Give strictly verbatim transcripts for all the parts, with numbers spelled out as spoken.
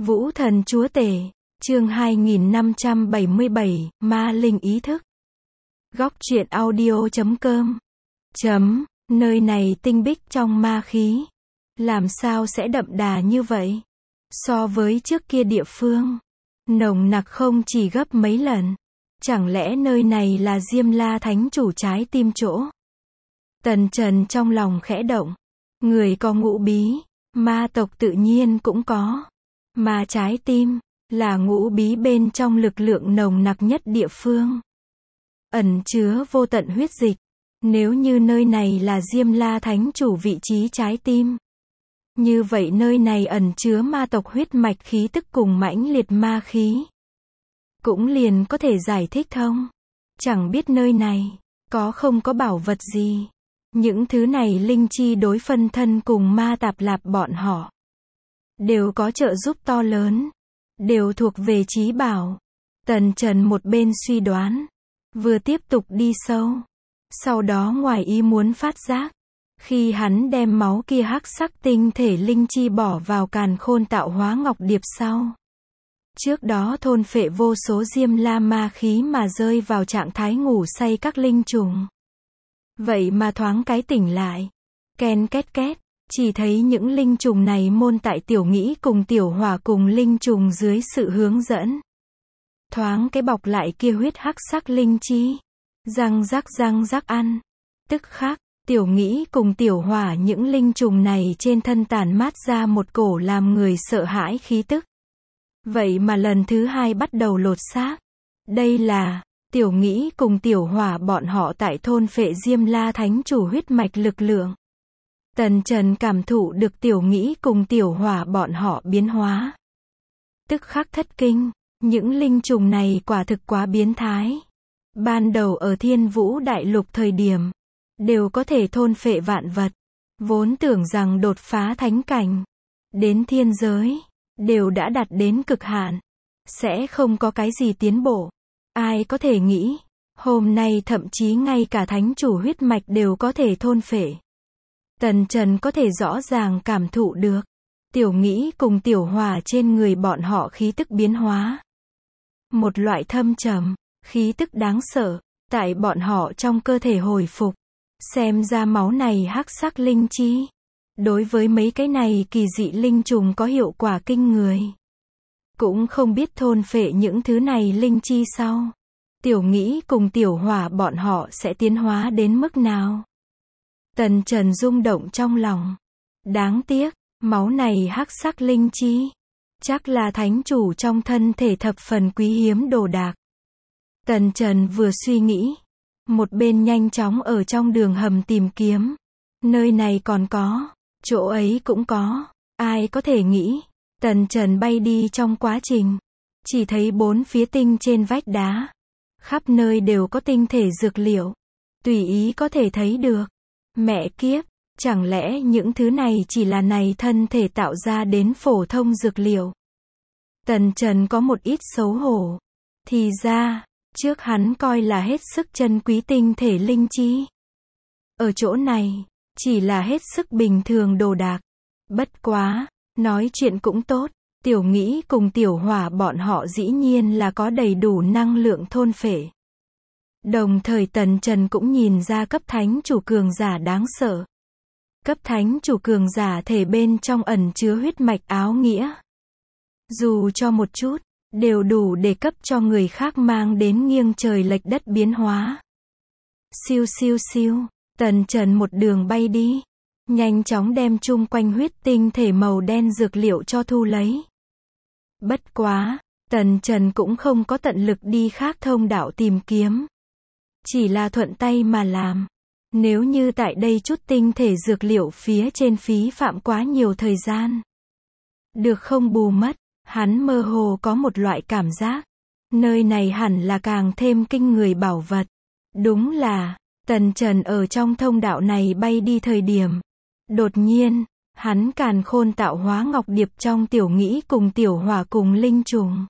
Vũ thần chúa tể, chương hai nghìn năm trăm bảy mươi bảy, ma linh ý thức. Góc truyện audio chấm com. Chấm, nơi này tinh bích trong ma khí. Làm sao sẽ đậm đà như vậy? So với trước kia địa phương, nồng nặc không chỉ gấp mấy lần. Chẳng lẽ nơi này là Diêm La Thánh Chủ trái tim chỗ? Tần Trần trong lòng khẽ động. Người có ngũ bí, ma tộc tự nhiên cũng có. Mà trái tim, là ngũ bí bên trong lực lượng nồng nặc nhất địa phương. Ẩn chứa vô tận huyết dịch. Nếu như nơi này là Diêm La Thánh Chủ vị trí trái tim, như vậy nơi này ẩn chứa ma tộc huyết mạch khí tức cùng mãnh liệt ma khí. Cũng liền có thể giải thích thông. Chẳng biết nơi này, có không có bảo vật gì. Những thứ này linh chi đối phân thân cùng ma tạp lạp bọn họ đều có trợ giúp to lớn, đều thuộc về trí bảo. Tần Trần một bên suy đoán, vừa tiếp tục đi sâu. Sau đó ngoài ý muốn phát giác, khi hắn đem máu kia hắc sắc tinh thể linh chi bỏ vào càn khôn tạo hóa ngọc điệp sau. Trước đó thôn phệ vô số Diêm La ma khí mà rơi vào trạng thái ngủ say các linh trùng. Vậy mà thoáng cái tỉnh lại. Ken két két, chỉ thấy những linh trùng này môn tại Tiểu Nghĩ cùng Tiểu Hỏa cùng linh trùng dưới sự hướng dẫn. Thoáng cái bọc lại kia huyết hắc sắc linh chi. Răng rắc răng rắc ăn. Tức khắc, Tiểu Nghĩ cùng Tiểu Hỏa những linh trùng này trên thân tản mát ra một cổ làm người sợ hãi khí tức. Vậy mà lần thứ hai bắt đầu lột xác. Đây là Tiểu Nghĩ cùng Tiểu Hỏa bọn họ tại thôn phệ Diêm La Thánh Chủ huyết mạch lực lượng. Tần Trần cảm thụ được Tiểu Nghĩ cùng Tiểu Hỏa bọn họ biến hóa. Tức khắc thất kinh, những linh trùng này quả thực quá biến thái. Ban đầu ở Thiên Vũ Đại Lục thời điểm, đều có thể thôn phệ vạn vật. Vốn tưởng rằng đột phá thánh cảnh, đến thiên giới, đều đã đạt đến cực hạn. Sẽ không có cái gì tiến bộ. Ai có thể nghĩ, hôm nay thậm chí ngay cả thánh chủ huyết mạch đều có thể thôn phệ. Tần Trần có thể rõ ràng cảm thụ được. Tiểu Nghĩ cùng Tiểu Hỏa trên người bọn họ khí tức biến hóa. Một loại thâm trầm, khí tức đáng sợ, tại bọn họ trong cơ thể hồi phục. Xem ra máu này hắc sắc linh chi. Đối với mấy cái này kỳ dị linh trùng có hiệu quả kinh người. Cũng không biết thôn phệ những thứ này linh chi sau. Tiểu Nghĩ cùng Tiểu Hỏa bọn họ sẽ tiến hóa đến mức nào? Tần Trần rung động trong lòng. Đáng tiếc, máu này hắc sắc linh chi. Chắc là thánh chủ trong thân thể thập phần quý hiếm đồ đạc. Tần Trần vừa suy nghĩ. Một bên nhanh chóng ở trong đường hầm tìm kiếm. Nơi này còn có. Chỗ ấy cũng có. Ai có thể nghĩ. Tần Trần bay đi trong quá trình. Chỉ thấy bốn phía tinh trên vách đá. Khắp nơi đều có tinh thể dược liệu. Tùy ý có thể thấy được. Mẹ kiếp, chẳng lẽ những thứ này chỉ là này thân thể tạo ra đến phổ thông dược liệu? Tần Trần có một ít xấu hổ. Thì ra, trước hắn coi là hết sức chân quý tinh thể linh chi. Ở chỗ này, chỉ là hết sức bình thường đồ đạc. Bất quá, nói chuyện cũng tốt. Tiểu Nghĩ cùng Tiểu Hỏa bọn họ dĩ nhiên là có đầy đủ năng lượng thôn phệ. Đồng thời Tần Trần cũng nhìn ra cấp thánh chủ cường giả đáng sợ. Cấp thánh chủ cường giả thể bên trong ẩn chứa huyết mạch áo nghĩa. Dù cho một chút, đều đủ để cấp cho người khác mang đến nghiêng trời lệch đất biến hóa. Siêu siêu siêu, Tần Trần một đường bay đi. Nhanh chóng đem chung quanh huyết tinh thể màu đen dược liệu cho thu lấy. Bất quá, Tần Trần cũng không có tận lực đi khác thông đạo tìm kiếm. Chỉ là thuận tay mà làm. Nếu như tại đây chút tinh thể dược liệu phía trên phí phạm quá nhiều thời gian. Được không bù mất, hắn mơ hồ có một loại cảm giác. Nơi này hẳn là càng thêm kinh người bảo vật. Đúng là, Tần Trần ở trong thông đạo này bay đi thời điểm. Đột nhiên, hắn càn khôn tạo hóa ngọc điệp trong Tiểu Nghĩ cùng Tiểu Hỏa cùng linh trùng.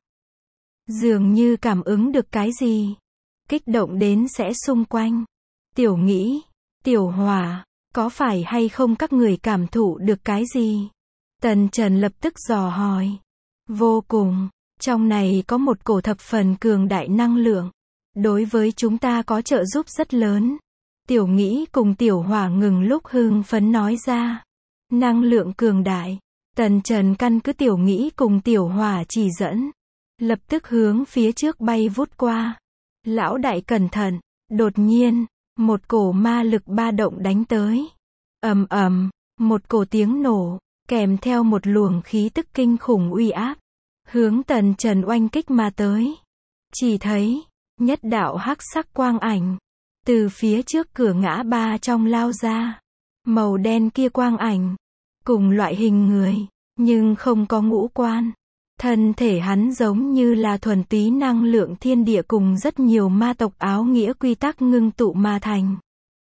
Dường như cảm ứng được cái gì. Kích động đến sẽ xung quanh. Tiểu Nghĩ, Tiểu Hỏa, có phải hay không các người cảm thụ được cái gì? Tần Trần lập tức dò hỏi. Vô cùng. Trong này có một cổ thập phần cường đại năng lượng. Đối với chúng ta có trợ giúp rất lớn. Tiểu Nghĩ cùng Tiểu Hỏa ngừng lúc hưng phấn nói ra. Năng lượng cường đại. Tần Trần căn cứ Tiểu Nghĩ cùng Tiểu Hỏa chỉ dẫn. Lập tức hướng phía trước bay vút qua. Lão đại cẩn thận. Đột nhiên, một cổ ma lực ba động đánh tới. Ầm ầm, một cổ tiếng nổ, kèm theo một luồng khí tức kinh khủng uy áp. Hướng Tần Trần oanh kích mà tới. Chỉ thấy, nhất đạo hắc sắc quang ảnh. Từ phía trước cửa ngã ba trong lao ra. Màu đen kia quang ảnh. Cùng loại hình người, nhưng không có ngũ quan. Thân thể hắn giống như là thuần túy năng lượng thiên địa cùng rất nhiều ma tộc áo nghĩa quy tắc ngưng tụ mà thành.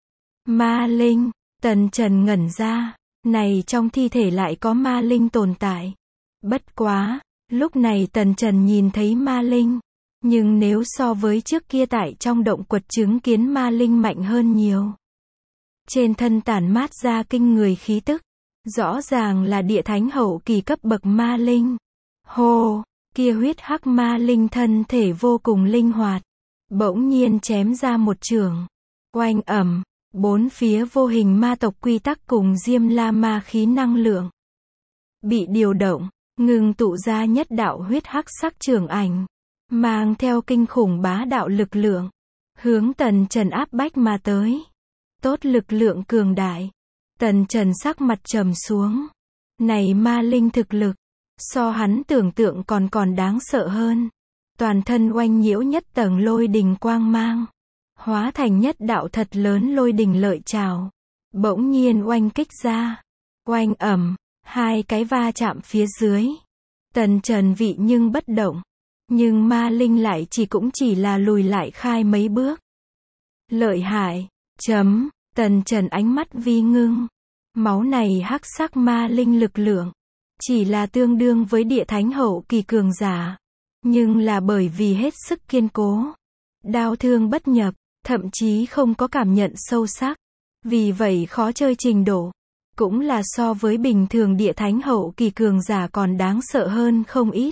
Ma linh, Tần Trần ngẩn ra, này trong thi thể lại có ma linh tồn tại. Bất quá, lúc này Tần Trần nhìn thấy ma linh, nhưng nếu so với trước kia tại trong động quật chứng kiến ma linh mạnh hơn nhiều. Trên thân tản mát ra kinh người khí tức, rõ ràng là địa thánh hậu kỳ cấp bậc ma linh. Hô, kia huyết hắc ma linh thân thể vô cùng linh hoạt, bỗng nhiên chém ra một chưởng. Oanh ầm, bốn phía vô hình ma tộc quy tắc cùng Diêm La ma khí năng lượng bị điều động, ngừng tụ ra nhất đạo huyết hắc sắc chưởng ảnh, mang theo kinh khủng bá đạo lực lượng, hướng Tần Trần áp bách mà tới. Tốt lực lượng cường đại. Tần Trần sắc mặt trầm xuống. Này ma linh thực lực, so hắn tưởng tượng còn còn đáng sợ hơn. Toàn thân oanh nhiễu nhất tầng lôi đình quang mang, hóa thành nhất đạo thật lớn lôi đình lợi trảo, bỗng nhiên oanh kích ra. Oanh ầm, hai cái va chạm phía dưới. Tần Trần vị nhưng bất động, nhưng ma linh lại chỉ cũng chỉ là lùi lại khai mấy bước. Lợi hại, chấm, Tần Trần ánh mắt vi ngưng. Máu này hắc sắc ma linh lực lượng, chỉ là tương đương với địa thánh hậu kỳ cường giả, nhưng là bởi vì hết sức kiên cố, đao thương bất nhập, thậm chí không có cảm nhận sâu sắc, vì vậy khó chơi trình độ, cũng là so với bình thường địa thánh hậu kỳ cường giả còn đáng sợ hơn không ít.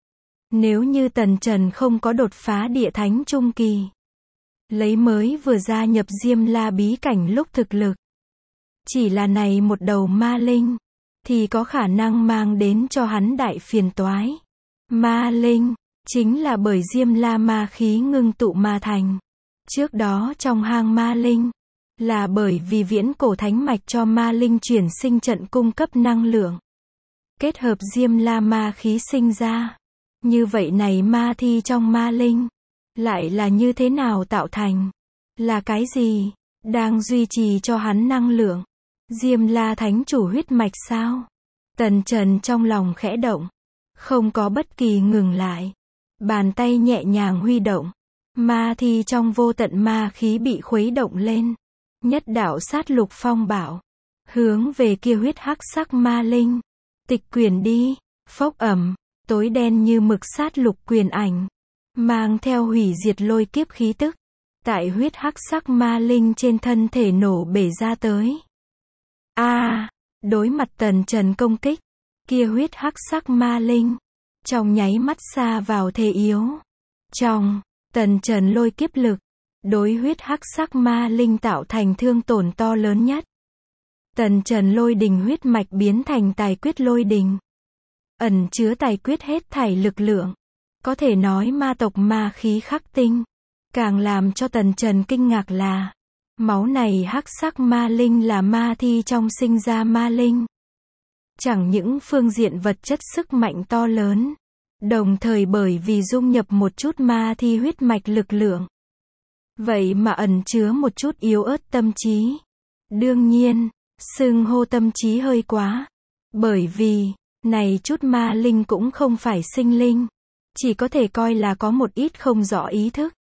Nếu như Tần Trần không có đột phá địa thánh trung kỳ, lấy mới vừa gia nhập Diêm La bí cảnh lúc thực lực, chỉ là này một đầu ma linh, thì có khả năng mang đến cho hắn đại phiền toái. Ma linh, chính là bởi Diêm La ma khí ngưng tụ mà thành. Trước đó trong hang ma linh, là bởi vì viễn cổ thánh mạch cho ma linh chuyển sinh trận cung cấp năng lượng. Kết hợp Diêm La ma khí sinh ra. Như vậy này ma thi trong ma linh, lại là như thế nào tạo thành? Là cái gì? Đang duy trì cho hắn năng lượng? Diêm La thánh chủ huyết mạch sao? Tần Trần trong lòng khẽ động, không có bất kỳ ngừng lại. Bàn tay nhẹ nhàng huy động, ma thi trong vô tận ma khí bị khuấy động lên. Nhất đạo sát lục phong bạo, hướng về kia huyết hắc sắc ma linh. Tịch quyển đi, phốc ẩm, tối đen như mực sát lục quyền ảnh, mang theo hủy diệt lôi kiếp khí tức, tại huyết hắc sắc ma linh trên thân thể nổ bể ra tới. A, à, đối mặt Tần Trần công kích, kia huyết hắc sắc ma linh, trong nháy mắt xa vào thế yếu. Trong, Tần Trần lôi kiếp lực, đối huyết hắc sắc ma linh tạo thành thương tổn to lớn nhất. Tần Trần lôi đình huyết mạch biến thành tài quyết lôi đình, ẩn chứa tài quyết hết thảy lực lượng. Có thể nói ma tộc ma khí khắc tinh. Càng làm cho Tần Trần kinh ngạc là, máu này hắc sắc ma linh là ma thi trong sinh ra ma linh. Chẳng những phương diện vật chất sức mạnh to lớn, đồng thời bởi vì dung nhập một chút ma thi huyết mạch lực lượng, vậy mà ẩn chứa một chút yếu ớt tâm trí. Đương nhiên, xưng hô tâm trí hơi quá, bởi vì, này chút ma linh cũng không phải sinh linh, chỉ có thể coi là có một ít không rõ ý thức.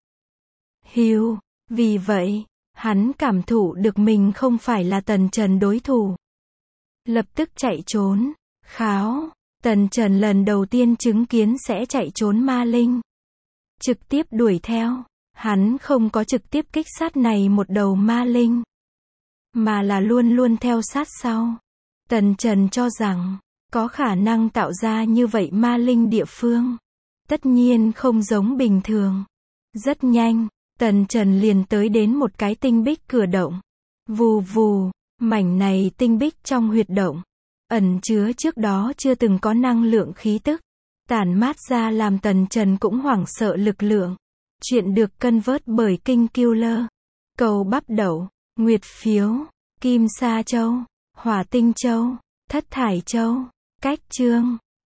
Hiu, vì vậy, hắn cảm thụ được mình không phải là Tần Trần đối thủ. Lập tức chạy trốn. Kháo, Tần Trần lần đầu tiên chứng kiến sẽ chạy trốn ma linh. Trực tiếp đuổi theo, hắn không có trực tiếp kích sát này một đầu ma linh, mà là luôn luôn theo sát sau. Tần Trần cho rằng, Có khả năng tạo ra như vậy ma linh địa phương. Tất nhiên không giống bình thường. Rất nhanh, Tần Trần liền tới đến một cái tinh bích cửa động. Vù vù, mảnh này tinh bích trong huyệt động, ẩn chứa trước đó chưa từng có năng lượng khí tức, tản mát ra làm Tần Trần cũng hoảng sợ lực lượng. Chuyện được cân vớt bởi Kinh Killer. Cầu bắp đậu, nguyệt phiếu, kim sa châu, hỏa tinh châu, thất thải châu. Cách chương